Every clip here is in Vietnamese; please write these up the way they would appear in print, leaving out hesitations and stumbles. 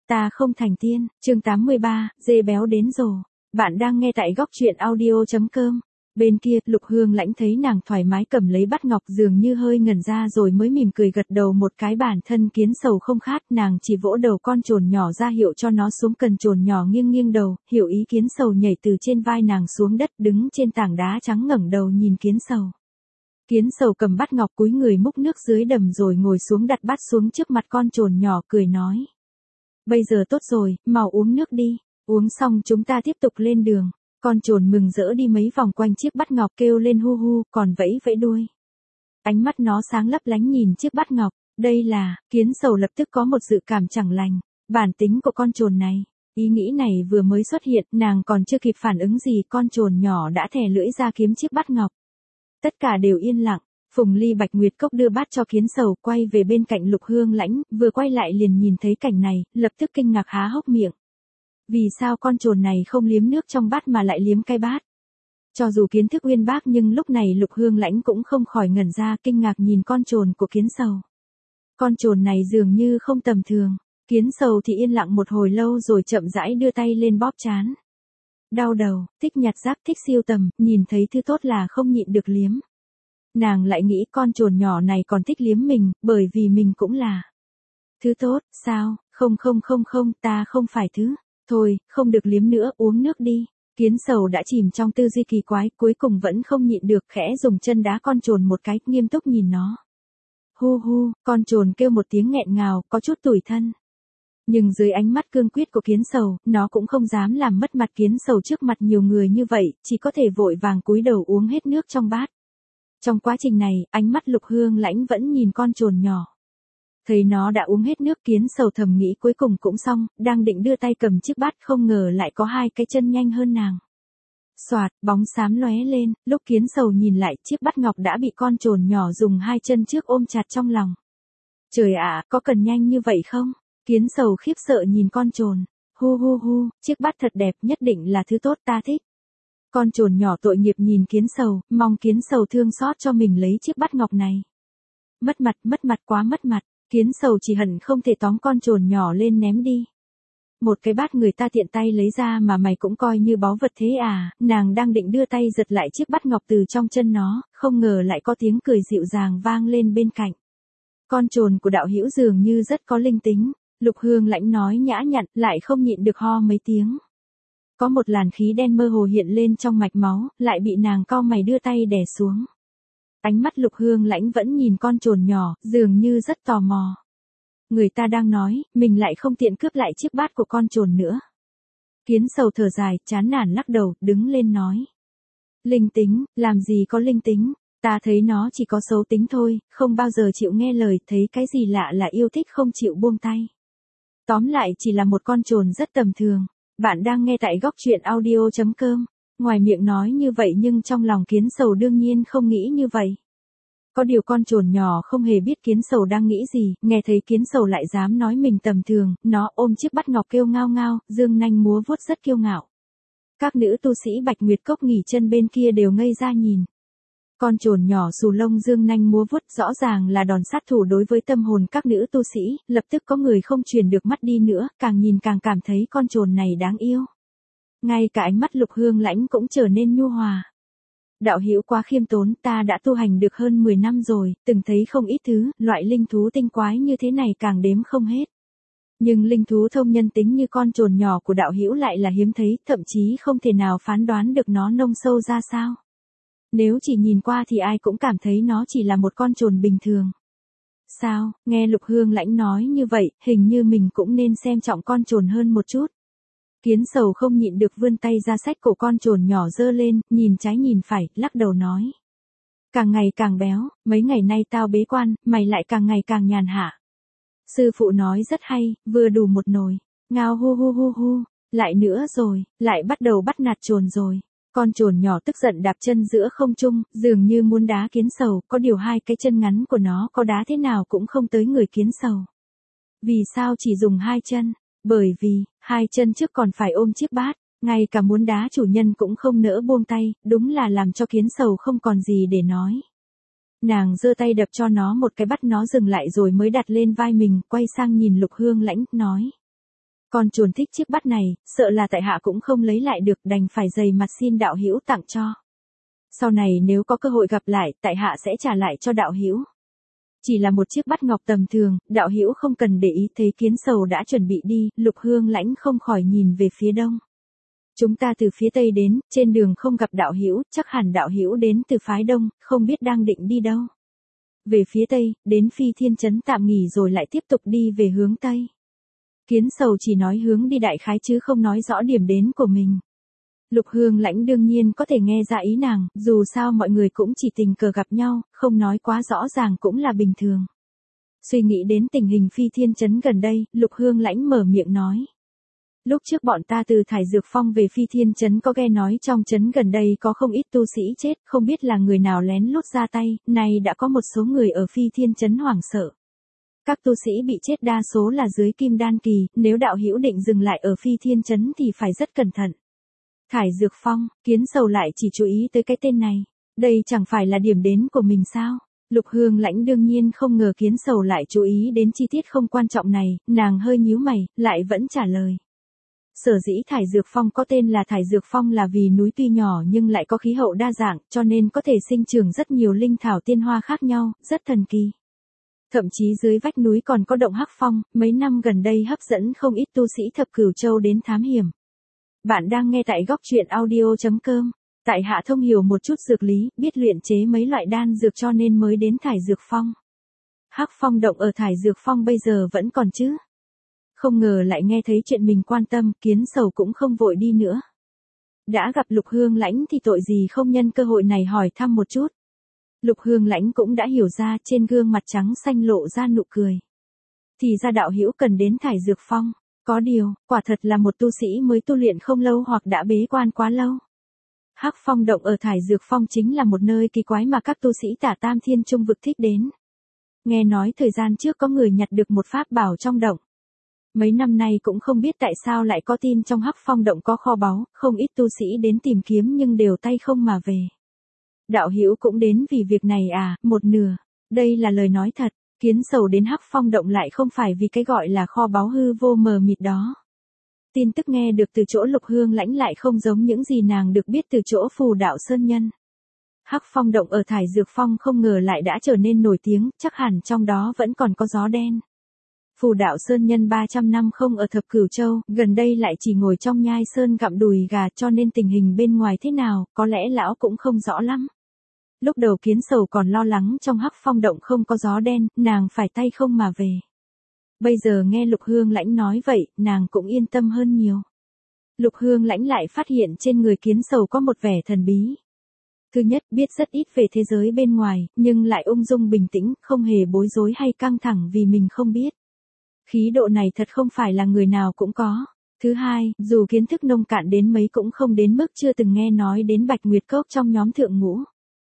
ta không thành tiên, chương 83, dê béo đến rồ. Bạn đang nghe tại góc truyện audio.com. Bên kia, Lục Hương Lãnh thấy nàng thoải mái cầm lấy bát ngọc dường như hơi ngẩn ra rồi mới mỉm cười gật đầu một cái. Bản thân Kiến Sầu không khát, nàng chỉ vỗ đầu con trồn nhỏ ra hiệu cho nó xuống. Cần trồn nhỏ nghiêng nghiêng đầu, hiểu ý Kiến Sầu nhảy từ trên vai nàng xuống đất, đứng trên tảng đá trắng ngẩng đầu nhìn Kiến Sầu. Kiến Sầu cầm bát ngọc cúi người múc nước dưới đầm rồi ngồi xuống đặt bát xuống trước mặt con trồn nhỏ cười nói. Bây giờ tốt rồi, mau uống nước đi, uống xong chúng ta tiếp tục lên đường. Con trồn mừng rỡ đi mấy vòng quanh chiếc bát ngọc kêu lên hu hu, còn vẫy vẫy đuôi. Ánh mắt nó sáng lấp lánh nhìn chiếc bát ngọc, đây là, Kiến Sầu lập tức có một dự cảm chẳng lành, bản tính của con trồn này. Ý nghĩ này vừa mới xuất hiện, nàng còn chưa kịp phản ứng gì, con trồn nhỏ đã thè lưỡi ra kiếm chiếc bát ngọc. Tất cả đều yên lặng, Phùng Ly Bạch Nguyệt Cốc đưa bát cho Kiến Sầu, quay về bên cạnh Lục Hương Lãnh, vừa quay lại liền nhìn thấy cảnh này, lập tức kinh ngạc há hốc miệng. Vì sao con trồn này không liếm nước trong bát mà lại liếm cái bát? Cho dù kiến thức uyên bác nhưng lúc này Lục Hương Lãnh cũng không khỏi ngẩn ra kinh ngạc nhìn con trồn của Kiến Sầu. Con trồn này dường như không tầm thường, Kiến Sầu thì yên lặng một hồi lâu rồi chậm rãi đưa tay lên bóp trán. Đau đầu, thích nhặt rác, thích siêu tầm, nhìn thấy thứ tốt là không nhịn được liếm. Nàng lại nghĩ con trồn nhỏ này còn thích liếm mình, bởi vì mình cũng là thứ tốt, sao, không, ta không phải thứ. Thôi, không được liếm nữa, uống nước đi. Kiến Sầu đã chìm trong tư duy kỳ quái, cuối cùng vẫn không nhịn được, khẽ dùng chân đá con trồn một cái, nghiêm túc nhìn nó. Hu hu, con trồn kêu một tiếng nghẹn ngào, có chút tủi thân. Nhưng dưới ánh mắt cương quyết của Kiến Sầu, nó cũng không dám làm mất mặt Kiến Sầu trước mặt nhiều người như vậy, chỉ có thể vội vàng cúi đầu uống hết nước trong bát. Trong quá trình này, ánh mắt Lục Hương Lãnh vẫn nhìn con trồn nhỏ. Thấy nó đã uống hết nước, Kiến Sầu thầm nghĩ cuối cùng cũng xong, đang định đưa tay cầm chiếc bát không ngờ lại có hai cái chân nhanh hơn nàng. Xoạt, bóng xám lóe lên, lúc Kiến Sầu nhìn lại chiếc bát ngọc đã bị con trồn nhỏ dùng hai chân trước ôm chặt trong lòng. Trời ạ, có cần nhanh như vậy không? Kiến Sầu khiếp sợ nhìn con trồn. Hu hu hu, chiếc bát thật đẹp, nhất định là thứ tốt, ta thích. Con trồn nhỏ tội nghiệp nhìn Kiến Sầu, mong Kiến Sầu thương xót cho mình lấy chiếc bát ngọc này. Mất mặt quá mất mặt. Kiến Sầu chỉ hận không thể tóm con trồn nhỏ lên ném đi. Một cái bát người ta tiện tay lấy ra mà mày cũng coi như báu vật thế à? Nàng đang định đưa tay giật lại chiếc bát ngọc từ trong chân nó, không ngờ lại có tiếng cười dịu dàng vang lên bên cạnh. Con trồn của đạo hữu dường như rất có linh tính. Lục Hương Lãnh nói nhã nhặn, lại không nhịn được ho mấy tiếng. Có một làn khí đen mơ hồ hiện lên trong mạch máu, lại bị nàng cau mày đưa tay đè xuống. Ánh mắt Lục Hương Lãnh vẫn nhìn con trồn nhỏ, dường như rất tò mò. Người ta đang nói, mình lại không tiện cướp lại chiếc bát của con trồn nữa. Kiến Sầu thở dài, chán nản lắc đầu, đứng lên nói. Linh tính, làm gì có linh tính, ta thấy nó chỉ có xấu tính thôi, không bao giờ chịu nghe lời, thấy cái gì lạ là yêu thích không chịu buông tay. Tóm lại chỉ là một con trồn rất tầm thường. Bạn đang nghe tại góc truyện audio.com. Ngoài miệng nói như vậy nhưng trong lòng Kiến Sầu đương nhiên không nghĩ như vậy. Có điều con trồn nhỏ không hề biết Kiến Sầu đang nghĩ gì, nghe thấy Kiến Sầu lại dám nói mình tầm thường, nó ôm chiếc bát ngọc kêu ngao ngao, dương nanh múa vuốt rất kiêu ngạo. Các nữ tu sĩ Bạch Nguyệt Cốc nghỉ chân bên kia đều ngây ra nhìn. Con trồn nhỏ xù lông dương nanh múa vuốt rõ ràng là đòn sát thủ đối với tâm hồn các nữ tu sĩ, lập tức có người không truyền được mắt đi nữa, càng nhìn càng cảm thấy con trồn này đáng yêu. Ngay cả ánh mắt Lục Hương Lãnh cũng trở nên nhu hòa. Đạo hữu quá khiêm tốn, ta đã tu hành được hơn 10 năm rồi, từng thấy không ít thứ, loại linh thú tinh quái như thế này càng đếm không hết. Nhưng linh thú thông nhân tính như con trồn nhỏ của đạo hữu lại là hiếm thấy, thậm chí không thể nào phán đoán được nó nông sâu ra sao. Nếu chỉ nhìn qua thì ai cũng cảm thấy nó chỉ là một con trồn bình thường. Sao, nghe Lục Hương Lãnh nói như vậy, hình như mình cũng nên xem trọng con trồn hơn một chút. Kiến Sầu không nhịn được vươn tay ra xách cổ con trồn nhỏ giơ lên, nhìn trái nhìn phải, lắc đầu nói. Càng ngày càng béo, mấy ngày nay tao bế quan, mày lại càng ngày càng nhàn hạ. Sư phụ nói rất hay, vừa đủ một nồi. Ngao hu hu hu hu, lại nữa rồi, lại bắt đầu bắt nạt trồn rồi. Con trồn nhỏ tức giận đạp chân giữa không trung, dường như muốn đá Kiến Sầu, có điều hai cái chân ngắn của nó có đá thế nào cũng không tới người Kiến Sầu. Vì sao chỉ dùng hai chân? Bởi vì, hai chân trước còn phải ôm chiếc bát, ngay cả muốn đá chủ nhân cũng không nỡ buông tay, đúng là làm cho Kiến Sầu không còn gì để nói. Nàng giơ tay đập cho nó một cái bắt nó dừng lại rồi mới đặt lên vai mình, quay sang nhìn Lục Hương Lãnh, nói. Con chuồn thích chiếc bát này, sợ là tại hạ cũng không lấy lại được, đành phải dày mặt xin đạo hữu tặng cho. Sau này nếu có cơ hội gặp lại, tại hạ sẽ trả lại cho đạo hữu. Chỉ là một chiếc bát ngọc tầm thường, đạo hữu không cần để ý. Thấy Kiến Sầu đã chuẩn bị đi, Lục Hương Lãnh không khỏi nhìn về phía đông. Chúng ta từ phía tây đến, trên đường không gặp đạo hữu, chắc hẳn đạo hữu đến từ phái đông, không biết đang định đi đâu. Về phía tây, đến Phi Thiên Trấn tạm nghỉ rồi lại tiếp tục đi về hướng tây. Kiến Sầu chỉ nói hướng đi đại khái chứ không nói rõ điểm đến của mình. Lục Hương Lãnh đương nhiên có thể nghe ra ý nàng, dù sao mọi người cũng chỉ tình cờ gặp nhau, không nói quá rõ ràng cũng là bình thường. Suy nghĩ đến tình hình Phi Thiên Trấn gần đây, Lục Hương Lãnh mở miệng nói. Lúc trước bọn ta từ Thải Dược Phong về Phi Thiên Trấn có nghe nói trong trấn gần đây có không ít tu sĩ chết, không biết là người nào lén lút ra tay, nay đã có một số người ở Phi Thiên Trấn hoảng sợ. Các tu sĩ bị chết đa số là dưới Kim Đan kỳ, nếu đạo hữu định dừng lại ở Phi Thiên Trấn thì phải rất cẩn thận. Thải Dược Phong, Kiến Sầu lại chỉ chú ý tới cái tên này. Đây chẳng phải là điểm đến của mình sao? Lục Hương Lãnh đương nhiên không ngờ Kiến Sầu lại chú ý đến chi tiết không quan trọng này, nàng hơi nhíu mày, lại vẫn trả lời. Sở dĩ Thải Dược Phong có tên là Thải Dược Phong là vì núi tuy nhỏ nhưng lại có khí hậu đa dạng, cho nên có thể sinh trưởng rất nhiều linh thảo tiên hoa khác nhau, rất thần kỳ. Thậm chí dưới vách núi còn có động Hắc Phong, mấy năm gần đây hấp dẫn không ít tu sĩ Thập Cửu Châu đến thám hiểm. Bạn đang nghe tại góc truyện audio.com. Tại hạ thông hiểu một chút dược lý, biết luyện chế mấy loại đan dược cho nên mới đến Thải Dược Phong. Hắc Phong động ở Thải Dược Phong bây giờ vẫn còn chứ? Không ngờ lại nghe thấy chuyện mình quan tâm, Kiến Sầu cũng không vội đi nữa. Đã gặp Lục Hương Lãnh thì tội gì không nhân cơ hội này hỏi thăm một chút. Lục Hương Lãnh cũng đã hiểu ra, trên gương mặt trắng xanh lộ ra nụ cười. Thì ra đạo hữu cần đến Thải Dược Phong. Có điều, quả thật là một tu sĩ mới tu luyện không lâu hoặc đã bế quan quá lâu. Hắc Phong động ở Thải Dược Phong chính là một nơi kỳ quái mà các tu sĩ Tả Tam Thiên Trung vực thích đến. Nghe nói thời gian trước có người nhặt được một pháp bảo trong động. Mấy năm nay cũng không biết tại sao lại có tin trong Hắc Phong động có kho báu, không ít tu sĩ đến tìm kiếm nhưng đều tay không mà về. Đạo hữu cũng đến vì việc này à? Một nửa. Đây là lời nói thật. Kiến Sầu đến Hắc Phong động lại không phải vì cái gọi là kho báu hư vô mờ mịt đó. Tin tức nghe được từ chỗ Lục Hương Lãnh lại không giống những gì nàng được biết từ chỗ Phù Đạo Sơn Nhân. Hắc Phong động ở Thải Dược Phong không ngờ lại đã trở nên nổi tiếng, chắc hẳn trong đó vẫn còn có gió đen. Phù Đạo Sơn Nhân 300 năm không ở Thập Cửu Châu, gần đây lại chỉ ngồi trong nhai sơn gặm đùi gà, cho nên tình hình bên ngoài thế nào, có lẽ lão cũng không rõ lắm. Lúc đầu Kiến Sầu còn lo lắng trong Hắc Phong động không có gió đen, nàng phải tay không mà về. Bây giờ nghe Lục Hương Lãnh nói vậy, nàng cũng yên tâm hơn nhiều. Lục Hương Lãnh lại phát hiện trên người Kiến Sầu có một vẻ thần bí. Thứ nhất, biết rất ít về thế giới bên ngoài, nhưng lại ung dung bình tĩnh, không hề bối rối hay căng thẳng vì mình không biết. Khí độ này thật không phải là người nào cũng có. Thứ hai, dù kiến thức nông cạn đến mấy cũng không đến mức chưa từng nghe nói đến Bạch Nguyệt Cốc trong nhóm thượng ngũ.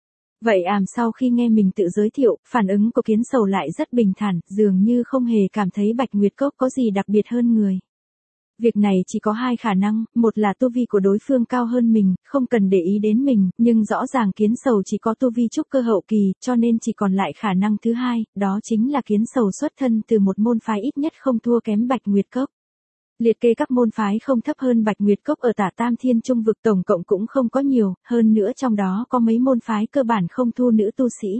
Vậy sau khi nghe mình tự giới thiệu, phản ứng của Kiến Sầu lại rất bình thản, dường như không hề cảm thấy Bạch Nguyệt Cốc có gì đặc biệt hơn người. Việc này chỉ có hai khả năng, một là tu vi của đối phương cao hơn mình, không cần để ý đến mình, nhưng rõ ràng Kiến Sầu chỉ có tu vi trúc cơ hậu kỳ, cho nên chỉ còn lại khả năng thứ hai, đó chính là Kiến Sầu xuất thân từ một môn phái ít nhất không thua kém Bạch Nguyệt Cốc. Liệt kê các môn phái không thấp hơn Bạch Nguyệt Cốc ở Tả Tam Thiên Trung vực tổng cộng cũng không có nhiều, hơn nữa trong đó có mấy môn phái cơ bản không thu nữ tu sĩ.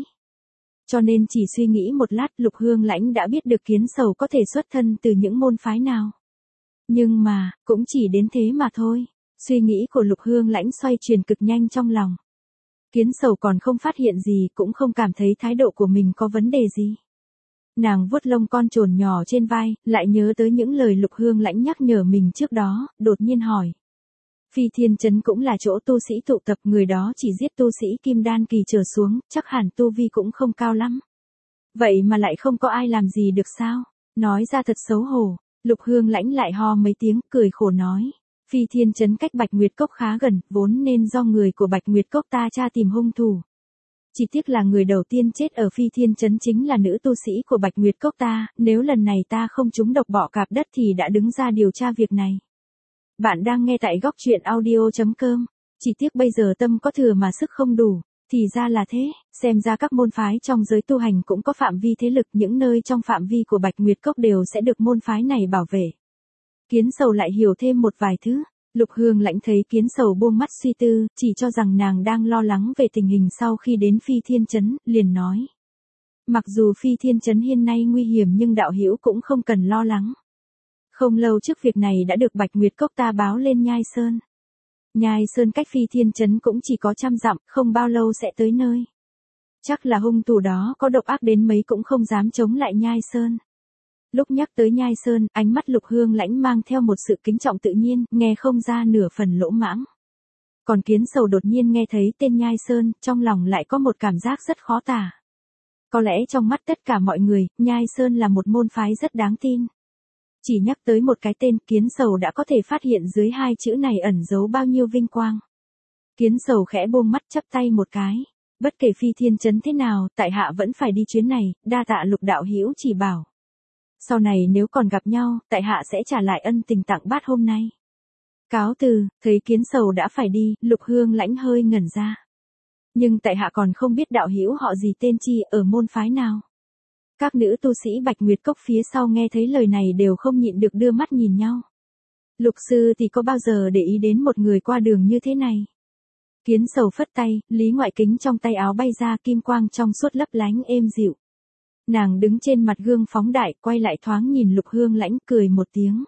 Cho nên chỉ suy nghĩ một lát Lục Hương Lãnh đã biết được Kiến Sầu có thể xuất thân từ những môn phái nào. Nhưng mà, cũng chỉ đến thế mà thôi. Suy nghĩ của Lục Hương Lãnh xoay chuyển cực nhanh trong lòng. Kiến Sầu còn không phát hiện gì, cũng không cảm thấy thái độ của mình có vấn đề gì. Nàng vuốt lông con trồn nhỏ trên vai, lại nhớ tới những lời Lục Hương Lãnh nhắc nhở mình trước đó, đột nhiên hỏi. Phi Thiên Trấn cũng là chỗ tu sĩ tụ tập, người đó chỉ giết tu sĩ Kim Đan kỳ trở xuống, chắc hẳn tu vi cũng không cao lắm. Vậy mà lại không có ai làm gì được sao? Nói ra thật xấu hổ. Lục Hương Lãnh lại ho mấy tiếng, cười khổ nói. Phi Thiên Trấn cách Bạch Nguyệt Cốc khá gần, vốn nên do người của Bạch Nguyệt Cốc ta tra tìm hung thủ. Chỉ tiếc là người đầu tiên chết ở Phi Thiên Trấn chính là nữ tu sĩ của Bạch Nguyệt Cốc ta, nếu lần này ta không trúng độc bọ cạp đất thì đã đứng ra điều tra việc này. Bạn đang nghe tại góc truyện audio.com. Chỉ tiếc bây giờ tâm có thừa mà sức không đủ. Thì ra là thế, xem ra các môn phái trong giới tu hành cũng có phạm vi thế lực, những nơi trong phạm vi của Bạch Nguyệt Cốc đều sẽ được môn phái này bảo vệ. Kiến Sầu lại hiểu thêm một vài thứ. Lục Hương Lãnh thấy Kiến Sầu buông mắt suy tư, chỉ cho rằng nàng đang lo lắng về tình hình sau khi đến Phi Thiên Trấn, liền nói. Mặc dù Phi Thiên Trấn hiện nay nguy hiểm nhưng đạo hữu cũng không cần lo lắng. Không lâu trước việc này đã được Bạch Nguyệt Cốc ta báo lên Nhai Sơn. Nhai Sơn cách Phi Thiên Trấn cũng chỉ có 100 dặm, không bao lâu sẽ tới nơi. Chắc là hung thủ đó có độc ác đến mấy cũng không dám chống lại Nhai Sơn. Lúc nhắc tới Nhai Sơn, ánh mắt Lục Hương Lãnh mang theo một sự kính trọng tự nhiên, nghe không ra nửa phần lỗ mãng. Còn Kiến Sầu đột nhiên nghe thấy tên Nhai Sơn, trong lòng lại có một cảm giác rất khó tả. Có lẽ trong mắt tất cả mọi người, Nhai Sơn là một môn phái rất đáng tin. Chỉ nhắc tới một cái tên, Kiến Sầu đã có thể phát hiện dưới hai chữ này ẩn giấu bao nhiêu vinh quang. Kiến Sầu khẽ buông mắt chắp tay một cái. Bất kể Phi Thiên Trấn thế nào, tại hạ vẫn phải đi chuyến này, đa tạ Lục đạo hữu chỉ bảo. Sau này nếu còn gặp nhau, tại hạ sẽ trả lại ân tình tặng bát hôm nay. Cáo từ, thấy Kiến Sầu đã phải đi, Lục Hương Lãnh hơi ngẩn ra. Nhưng tại hạ còn không biết đạo hữu họ gì tên chi, ở môn phái nào. Các nữ tu sĩ Bạch Nguyệt Cốc phía sau nghe thấy lời này đều không nhịn được đưa mắt nhìn nhau. Lục sư thì có bao giờ để ý đến một người qua đường như thế này? Kiến Sầu phất tay, Lý Ngoại Kính trong tay áo bay ra, kim quang trong suốt lấp lánh êm dịu. Nàng đứng trên mặt gương phóng đại, quay lại thoáng nhìn Lục Hương Lãnh, cười một tiếng.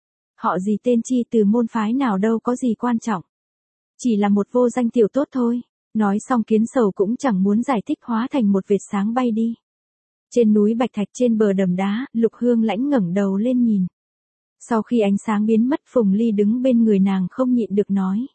Họ gì tên chi, từ môn phái nào đâu có gì quan trọng. Chỉ là một vô danh tiểu tốt thôi. Nói xong Kiến Sầu cũng chẳng muốn giải thích, hóa thành một vệt sáng bay đi. Trên núi Bạch Thạch trên bờ đầm đá, Lục Hương Lãnh ngẩng đầu lên nhìn. Sau khi ánh sáng biến mất, Phùng Ly đứng bên người nàng không nhịn được nói.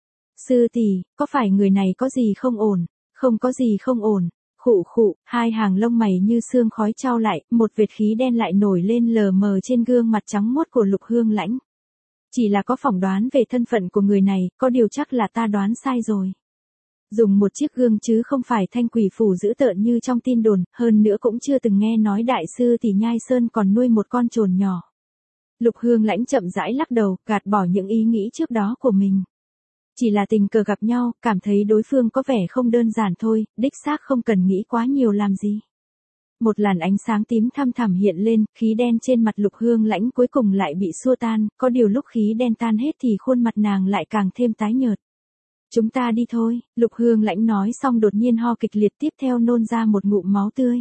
Sư tỷ, có phải người này có gì không ổn? Không có gì không ổn. Khụ khụ, hai hàng lông mày như sương khói trao lại, một vệt khí đen lại nổi lên lờ mờ trên gương mặt trắng muốt của Lục Hương Lãnh. Chỉ là có phỏng đoán về thân phận của người này, có điều chắc là ta đoán sai rồi. Dùng một chiếc gương chứ không phải thanh quỷ phủ dữ tợn như trong tin đồn, hơn nữa cũng chưa từng nghe nói đại sư tỷ Nhai Sơn còn nuôi một con trồn nhỏ. Lục Hương Lãnh chậm rãi lắc đầu, gạt bỏ những ý nghĩ trước đó của mình. Chỉ là tình cờ gặp nhau, cảm thấy đối phương có vẻ không đơn giản thôi, đích xác không cần nghĩ quá nhiều làm gì. Một làn ánh sáng tím thăm thẳm hiện lên, khí đen trên mặt Lục Hương Lãnh cuối cùng lại bị xua tan, có điều lúc khí đen tan hết thì khuôn mặt nàng lại càng thêm tái nhợt. Chúng ta đi thôi, Lục Hương Lãnh nói xong đột nhiên ho kịch liệt, tiếp theo nôn ra một ngụm máu tươi.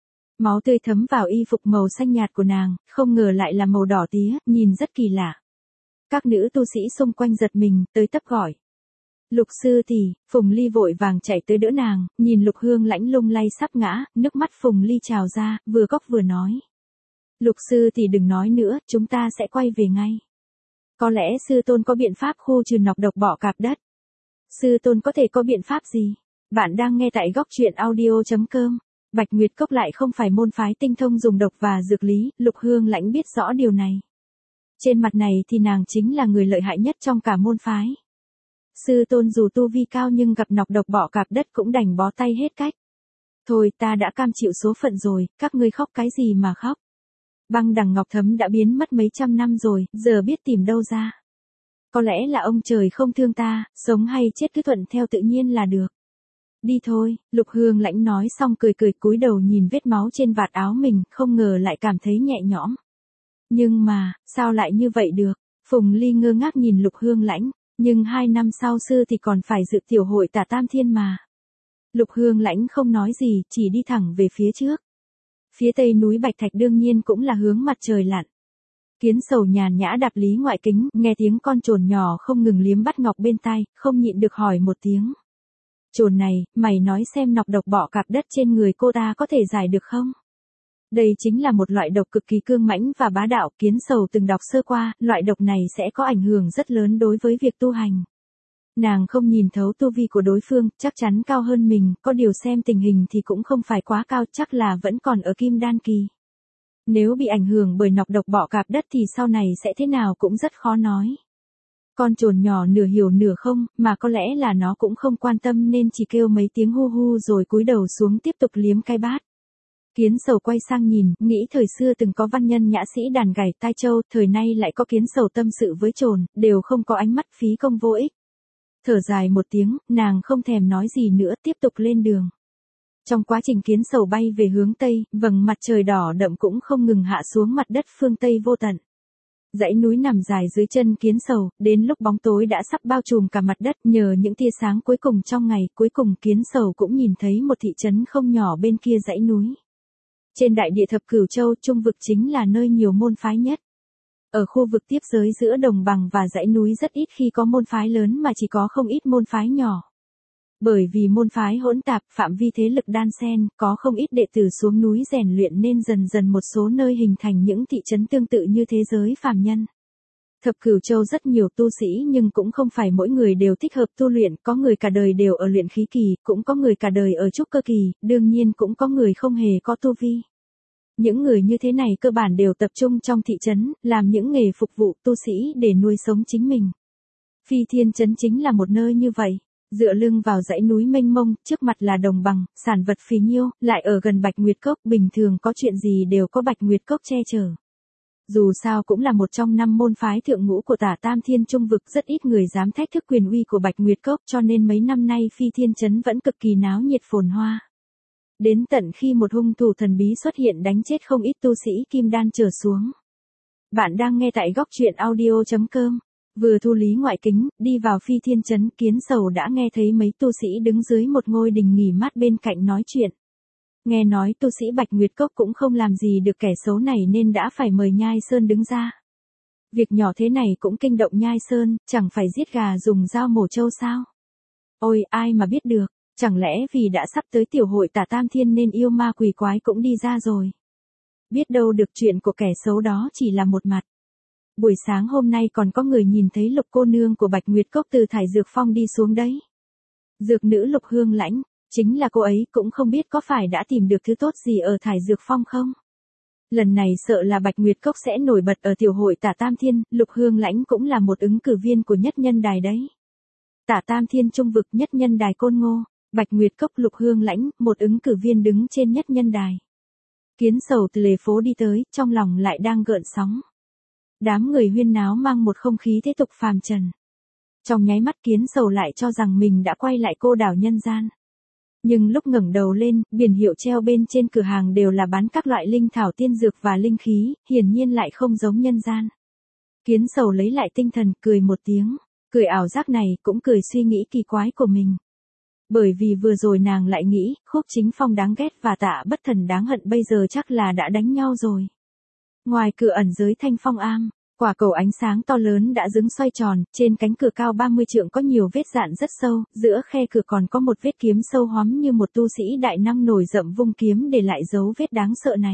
Máu tươi thấm vào y phục màu xanh nhạt của nàng, không ngờ lại là màu đỏ tía, nhìn rất kỳ lạ. Các nữ tu sĩ xung quanh giật mình, tới tấp gọi. Lục sư tỷ, Phùng Ly vội vàng chạy tới đỡ nàng, nhìn Lục Hương Lãnh lung lay sắp ngã, nước mắt Phùng Ly trào ra, vừa khóc vừa nói. Lục sư tỷ đừng nói nữa, chúng ta sẽ quay về ngay. Có lẽ sư tôn có biện pháp khu trừ nọc độc bọ cạp đất. Sư tôn có thể có biện pháp gì? Bạn đang nghe tại góc truyện audio.com. Bạch Nguyệt Cốc lại không phải môn phái tinh thông dùng độc và dược lý, Lục Hương Lãnh biết rõ điều này. Trên mặt này thì nàng chính là người lợi hại nhất trong cả môn phái. Sư tôn dù tu vi cao nhưng gặp nọc độc bọ cạp đất cũng đành bó tay hết cách. Thôi ta đã cam chịu số phận rồi, các ngươi khóc cái gì mà khóc. Băng Đằng Ngọc Thấm đã biến mất mấy trăm năm rồi, giờ biết tìm đâu ra. Có lẽ là ông trời không thương ta, sống hay chết cứ thuận theo tự nhiên là được. Đi thôi, Lục Hương Lãnh nói xong cười cười cúi đầu nhìn vết máu trên vạt áo mình, không ngờ lại cảm thấy nhẹ nhõm. Nhưng mà, sao lại như vậy được? Phùng Ly ngơ ngác nhìn Lục Hương Lãnh, nhưng 2 năm sau sư thì còn phải dự tiểu hội Tả Tam Thiên mà. Lục Hương Lãnh không nói gì, chỉ đi thẳng về phía trước. Phía tây núi Bạch Thạch đương nhiên cũng là hướng mặt trời lặn. Kiến Sầu nhàn nhã đạp Lý Ngoại Kính, nghe tiếng con trồn nhỏ không ngừng liếm bắt ngọc bên tai, không nhịn được hỏi một tiếng. Trồn này, mày nói xem nọc độc bọ cạp đất trên người cô ta có thể giải được không? Đây chính là một loại độc cực kỳ cương mãnh và bá đạo, Kiến Sầu từng đọc sơ qua, loại độc này sẽ có ảnh hưởng rất lớn đối với việc tu hành. Nàng không nhìn thấu tu vi của đối phương, chắc chắn cao hơn mình, có điều xem tình hình thì cũng không phải quá cao, chắc là vẫn còn ở kim đan kỳ. Nếu bị ảnh hưởng bởi nọc độc bọ cạp đất thì sau này sẽ thế nào cũng rất khó nói. Con trồn nhỏ nửa hiểu nửa không, mà có lẽ là nó cũng không quan tâm nên chỉ kêu mấy tiếng hu hu rồi cúi đầu xuống tiếp tục liếm cái bát. Kiến Sầu quay sang nhìn, nghĩ thời xưa từng có văn nhân nhã sĩ đàn gảy tai châu, thời nay lại có Kiến Sầu tâm sự với trồn, đều không có ánh mắt phí công vô ích. Thở dài một tiếng, nàng không thèm nói gì nữa, tiếp tục lên đường. Trong quá trình Kiến Sầu bay về hướng Tây, vầng mặt trời đỏ đậm cũng không ngừng hạ xuống mặt đất phương Tây vô tận. Dãy núi nằm dài dưới chân Kiến Sầu, đến lúc bóng tối đã sắp bao trùm cả mặt đất, nhờ những tia sáng cuối cùng trong ngày, cuối cùng Kiến Sầu cũng nhìn thấy một thị trấn không nhỏ bên kia dãy núi. Trên đại địa thập cửu châu, trung vực chính là nơi nhiều môn phái nhất. Ở khu vực tiếp giới giữa đồng bằng và dãy núi rất ít khi có môn phái lớn mà chỉ có không ít môn phái nhỏ. Bởi vì môn phái hỗn tạp, phạm vi thế lực đan xen, có không ít đệ tử xuống núi rèn luyện nên dần dần một số nơi hình thành những thị trấn tương tự như thế giới phàm nhân. Thập cửu châu rất nhiều tu sĩ nhưng cũng không phải mỗi người đều thích hợp tu luyện, có người cả đời đều ở luyện khí kỳ, cũng có người cả đời ở trúc cơ kỳ, đương nhiên cũng có người không hề có tu vi. Những người như thế này cơ bản đều tập trung trong thị trấn, làm những nghề phục vụ tu sĩ để nuôi sống chính mình. Phi Thiên trấn chính là một nơi như vậy. Dựa lưng vào dãy núi mênh mông, trước mặt là đồng bằng, sản vật phì nhiêu, lại ở gần Bạch Nguyệt Cốc, bình thường có chuyện gì đều có Bạch Nguyệt Cốc che chở. Dù sao cũng là một trong 5 môn phái thượng ngũ của Tả Tam Thiên Trung vực, rất ít người dám thách thức quyền uy của Bạch Nguyệt Cốc, cho nên mấy năm nay Phi Thiên trấn vẫn cực kỳ náo nhiệt phồn hoa. Đến tận khi một hung thủ thần bí xuất hiện đánh chết không ít tu sĩ kim đan trở xuống. Bạn đang nghe tại góc truyện audio.com. Vừa thu lý ngoại kính, đi vào Phi Thiên trấn, Kiến Sầu đã nghe thấy mấy tu sĩ đứng dưới một ngôi đình nghỉ mát bên cạnh nói chuyện. Nghe nói tu sĩ Bạch Nguyệt Cốc cũng không làm gì được kẻ xấu này nên đã phải mời Nhai Sơn đứng ra. Việc nhỏ thế này cũng kinh động Nhai Sơn, chẳng phải giết gà dùng dao mổ trâu sao? Ôi, ai mà biết được, chẳng lẽ vì đã sắp tới tiểu hội Tả Tam Thiên nên yêu ma quỷ quái cũng đi ra rồi. Biết đâu được chuyện của kẻ xấu đó chỉ là một mặt. Buổi sáng hôm nay còn có người nhìn thấy Lục cô nương của Bạch Nguyệt Cốc từ Thải Dược Phong đi xuống đấy. Dược nữ Lục Hương Lãnh, chính là cô ấy, cũng không biết có phải đã tìm được thứ tốt gì ở Thải Dược Phong không? Lần này sợ là Bạch Nguyệt Cốc sẽ nổi bật ở tiểu hội Tả Tam Thiên, Lục Hương Lãnh cũng là một ứng cử viên của nhất nhân đài đấy. Tả Tam Thiên Trung vực nhất nhân đài Côn Ngô, Bạch Nguyệt Cốc Lục Hương Lãnh, một ứng cử viên đứng trên nhất nhân đài. Kiến Sầu từ lề phố đi tới, trong lòng lại đang gợn sóng. Đám người huyên náo mang một không khí thế tục phàm trần. Trong nháy mắt Kiến Sầu lại cho rằng mình đã quay lại cô đảo nhân gian. Nhưng lúc ngẩng đầu lên, biển hiệu treo bên trên cửa hàng đều là bán các loại linh thảo tiên dược và linh khí, hiển nhiên lại không giống nhân gian. Kiến Sầu lấy lại tinh thần, cười một tiếng, cười ảo giác này cũng cười suy nghĩ kỳ quái của mình. Bởi vì vừa rồi nàng lại nghĩ, Khúc Chính Phong đáng ghét và Tạ Bất Thần đáng hận bây giờ chắc là đã đánh nhau rồi. Ngoài cửa ẩn giới Thanh Phong Am, quả cầu ánh sáng to lớn đã dứng xoay tròn, trên cánh cửa cao 30 trượng có nhiều vết dạn rất sâu, giữa khe cửa còn có một vết kiếm sâu hoắm như một tu sĩ đại năng nổi rậm vung kiếm để lại dấu vết đáng sợ này.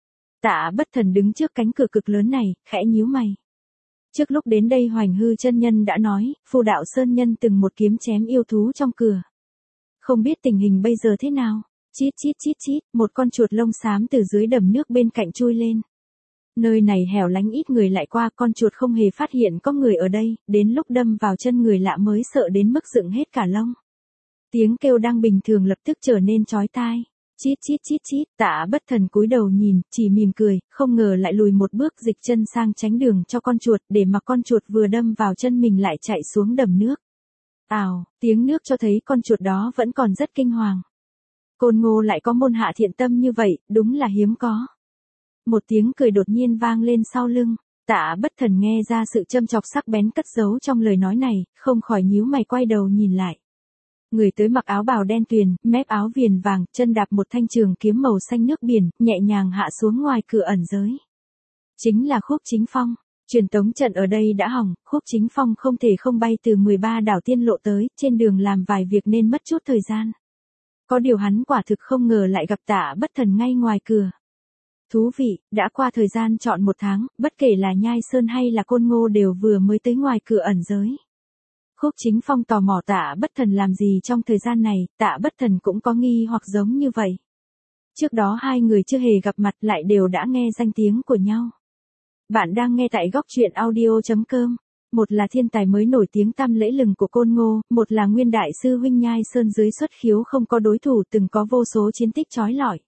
Tạ Bất Thần đứng trước cánh cửa cực lớn này, khẽ nhíu mày. Trước lúc đến đây Hoành Hư chân nhân đã nói, Phù Đạo Sơn nhân từng một kiếm chém yêu thú trong cửa. Không biết tình hình bây giờ thế nào? Chít chít chít chít, một con chuột lông xám từ dưới đầm nước bên cạnh chui lên. Nơi này hẻo lánh ít người lại qua, con chuột không hề phát hiện có người ở đây, đến lúc đâm vào chân người lạ mới sợ đến mức dựng hết cả lông. Tiếng kêu đang bình thường lập tức trở nên chói tai. Chít chít chít chít, Tạ Bất Thần cúi đầu nhìn, chỉ mỉm cười, không ngờ lại lùi một bước dịch chân sang tránh đường cho con chuột, để mặc con chuột vừa đâm vào chân mình lại chạy xuống đầm nước. Ào, tiếng nước cho thấy con chuột đó vẫn còn rất kinh hoàng. Côn Ngô lại có môn hạ thiện tâm như vậy, đúng là hiếm có. Một tiếng cười đột nhiên vang lên sau lưng, Tạ Bất Thần nghe ra sự châm chọc sắc bén cất giấu trong lời nói này, không khỏi nhíu mày quay đầu nhìn lại. Người tới mặc áo bào đen tuyền, mép áo viền vàng, chân đạp một thanh trường kiếm màu xanh nước biển, nhẹ nhàng hạ xuống ngoài cửa ẩn giới. Chính là Khúc Chính Phong. Truyền tống trận ở đây đã hỏng, Khúc Chính Phong không thể không bay từ 13 đảo tiên lộ tới, trên đường làm vài việc nên mất chút thời gian. Có điều hắn quả thực không ngờ lại gặp Tạ Bất Thần ngay ngoài cửa. Thú vị, đã qua thời gian trọn 1 tháng, bất kể là Nhai Sơn hay là Côn Ngô đều vừa mới tới ngoài cửa ẩn giới. Khúc Chính Phong tò mò Tạ Bất Thần làm gì trong thời gian này, Tạ Bất Thần cũng có nghi hoặc giống như vậy. Trước đó hai người chưa hề gặp mặt lại đều đã nghe danh tiếng của nhau. Bạn đang nghe tại góc truyện audio.com. Một là thiên tài mới nổi tiếng tăm lẫy lừng của Côn Ngô, một là nguyên đại sư huynh Nhai Sơn dưới xuất khiếu không có đối thủ, từng có vô số chiến tích chói lọi.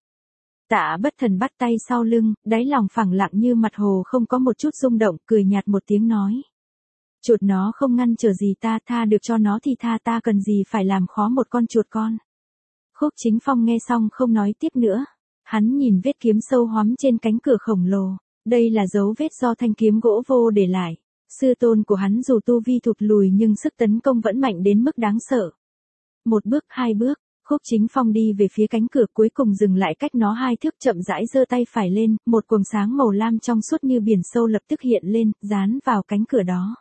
Tạ Bất Thần bắt tay sau lưng, đáy lòng phẳng lặng như mặt hồ không có một chút rung động, cười nhạt một tiếng nói. Chuột nó không ngăn trở gì ta, tha được cho nó thì tha, ta cần gì phải làm khó một con chuột con. Khúc Chính Phong nghe xong không nói tiếp nữa. Hắn nhìn vết kiếm sâu hoắm trên cánh cửa khổng lồ. Đây là dấu vết do thanh kiếm gỗ vô để lại. Sư tôn của hắn dù tu vi thụt lùi nhưng sức tấn công vẫn mạnh đến mức đáng sợ. Một bước, hai bước, Khúc Chính Phong đi về phía cánh cửa cuối cùng dừng lại cách nó 2 thước chậm rãi giơ tay phải lên, một quầng sáng màu lam trong suốt như biển sâu lập tức hiện lên, dán vào cánh cửa đó.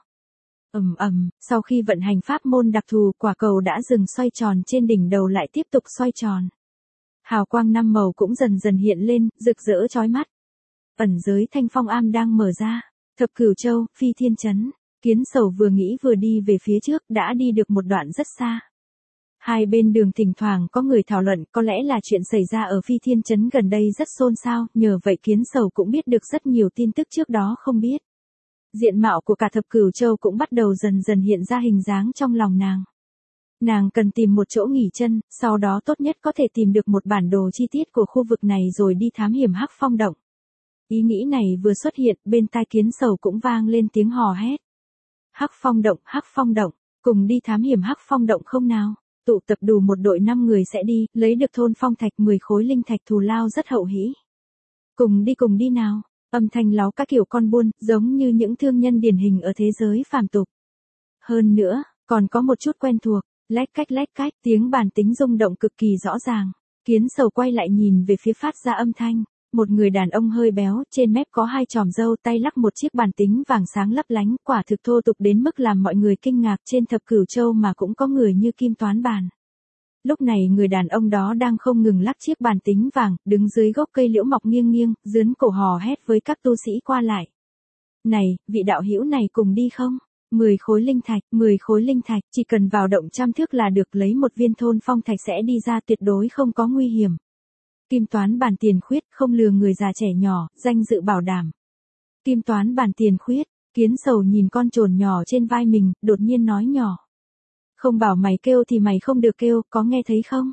Sau khi vận hành pháp môn đặc thù, quả cầu đã dừng xoay tròn trên đỉnh đầu lại tiếp tục xoay tròn. Hào quang 5 màu cũng dần dần hiện lên, rực rỡ chói mắt. Ẩn giới Thanh Phong Am đang mở ra. Thập Cửu Châu, Phi Thiên Trấn. Kiến Sầu vừa nghĩ vừa đi về phía trước, đã đi được một đoạn rất xa. Hai bên đường thỉnh thoảng có người thảo luận, có lẽ là chuyện xảy ra ở Phi Thiên Trấn gần đây rất xôn xao, nhờ vậy Kiến Sầu cũng biết được rất nhiều tin tức trước đó không biết. Diện mạo của cả Thập Cửu Châu cũng bắt đầu dần dần hiện ra hình dáng trong lòng nàng. Nàng cần tìm một chỗ nghỉ chân, sau đó tốt nhất có thể tìm được một bản đồ chi tiết của khu vực này rồi đi thám hiểm Hắc Phong Động. Ý nghĩ này vừa xuất hiện, bên tai Kiến Sầu cũng vang lên tiếng hò hét. Hắc Phong Động, cùng đi thám hiểm Hắc Phong Động không nào? Tụ tập đủ một đội 5 người sẽ đi, lấy được thôn phong thạch 10 khối linh thạch thù lao rất hậu hĩ. Cùng đi nào. Âm thanh láu các kiểu con buôn, giống như những thương nhân điển hình ở thế giới phàm tục. Hơn nữa, còn có một chút quen thuộc, lách cách, tiếng bàn tính rung động cực kỳ rõ ràng. Kiến Sầu quay lại nhìn về phía phát ra âm thanh. Một người đàn ông hơi béo, trên mép có 2 chòm râu, tay lắc một chiếc bàn tính vàng sáng lấp lánh, quả thực thô tục đến mức làm mọi người kinh ngạc. Trên Thập Cửu Châu mà cũng có người như Kim Toán Bàn. Lúc này người đàn ông đó đang không ngừng lắc chiếc bàn tính vàng, đứng dưới gốc cây liễu mọc nghiêng, dướn cổ hò hét với các tu sĩ qua lại. Này, vị đạo hữu này cùng đi không? 10 khối linh thạch, chỉ cần vào động 100 thước là được, lấy một viên thôn phong thạch sẽ đi ra, tuyệt đối không có nguy hiểm. Kim Toán Bàn tiền khuyết, không lừa người già trẻ nhỏ, danh dự bảo đảm. Kim Toán Bàn tiền khuyết, Kiến Sầu nhìn con chồn nhỏ trên vai mình, đột nhiên nói nhỏ. Không bảo mày kêu thì mày không được kêu, có nghe thấy không?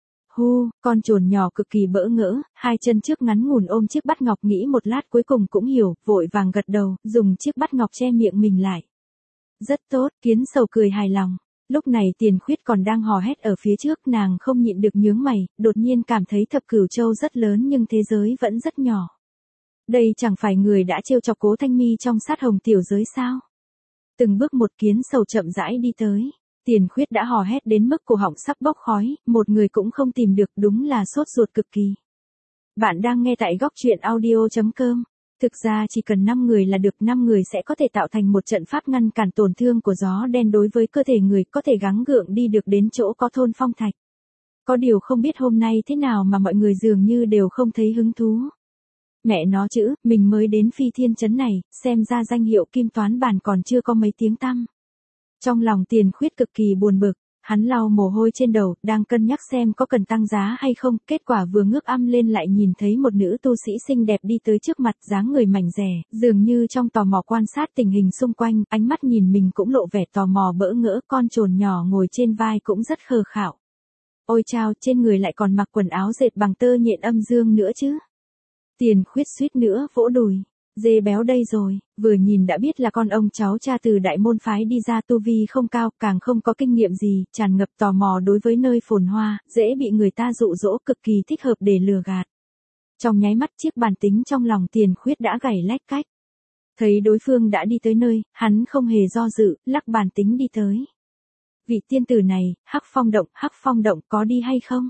Con chồn nhỏ cực kỳ bỡ ngỡ, 2 chân trước ngắn ngủn ôm chiếc bát ngọc, nghĩ một lát cuối cùng cũng hiểu, vội vàng gật đầu, dùng chiếc bát ngọc che miệng mình lại. Rất tốt, Kiến Sầu cười hài lòng. Lúc này Tiền Khuyết còn đang hò hét ở phía trước, nàng không nhịn được nhướng mày, đột nhiên cảm thấy Thập Cửu Châu rất lớn nhưng thế giới vẫn rất nhỏ. Đây chẳng phải người đã trêu chọc Cố Thanh Mi trong Sát Hồng tiểu giới sao? Từng bước một Kiến Sầu chậm rãi đi tới. Tiền Khuyết đã hò hét đến mức cổ họng sắp bốc khói, một người cũng không tìm được, đúng là sốt ruột cực kỳ. Bạn đang nghe tại góc truyện audio.com. Thực ra chỉ cần 5 người là được, 5 người sẽ có thể tạo thành một trận pháp ngăn cản tổn thương của gió đen đối với cơ thể người, có thể gắng gượng đi được đến chỗ có thôn phong thạch. Có điều không biết hôm nay thế nào mà mọi người dường như đều không thấy hứng thú. Mẹ nó chữ, mình mới đến Phi Thiên Trấn này, xem ra danh hiệu Kim Toán Bàn còn chưa có mấy tiếng tăm. Trong lòng Tiền Khuyết cực kỳ buồn bực, hắn lau mồ hôi trên đầu, đang cân nhắc xem có cần tăng giá hay không, kết quả vừa ngước âm lên lại nhìn thấy một nữ tu sĩ xinh đẹp đi tới trước mặt, dáng người mảnh dẻ, dường như trong tò mò quan sát tình hình xung quanh, ánh mắt nhìn mình cũng lộ vẻ tò mò bỡ ngỡ, con chồn nhỏ ngồi trên vai cũng rất khờ khạo. Ôi chao, trên người lại còn mặc quần áo dệt bằng tơ nhện âm dương nữa chứ. Tiền Khuyết suýt nữa vỗ đùi. Dê béo đây rồi, vừa nhìn đã biết là con ông cháu cha từ đại môn phái đi ra, tu vi không cao, càng không có kinh nghiệm gì, tràn ngập tò mò đối với nơi phồn hoa, dễ bị người ta dụ dỗ, cực kỳ thích hợp để lừa gạt. Trong nháy mắt chiếc bàn tính trong lòng Tiền Khuyết đã gảy lách cách. Thấy đối phương đã đi tới nơi, hắn không hề do dự, lắc bàn tính đi tới. Vị tiên tử này, Hắc Phong Động có đi hay không?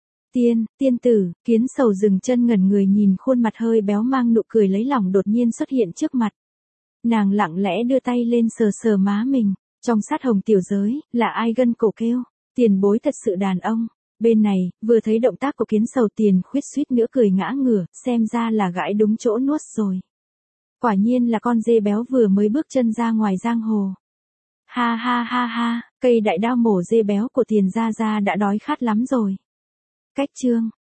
Tiên tử, Kiến Sầu dừng chân ngẩn người nhìn khuôn mặt hơi béo mang nụ cười lấy lòng đột nhiên xuất hiện trước mặt. Nàng lặng lẽ đưa tay lên sờ sờ má mình, trong Sát Hồng tiểu giới, là ai gân cổ kêu, tiền bối thật sự đàn ông. Bên này, vừa thấy động tác của Kiến Sầu Tiền Khuyết suýt nữa cười ngã ngửa, xem ra là gãi đúng chỗ nuốt rồi. Quả nhiên là con dê béo vừa mới bước chân ra ngoài giang hồ. Ha, cây đại đao mổ dê béo của Tiền gia gia đã đói khát lắm rồi. Cách chương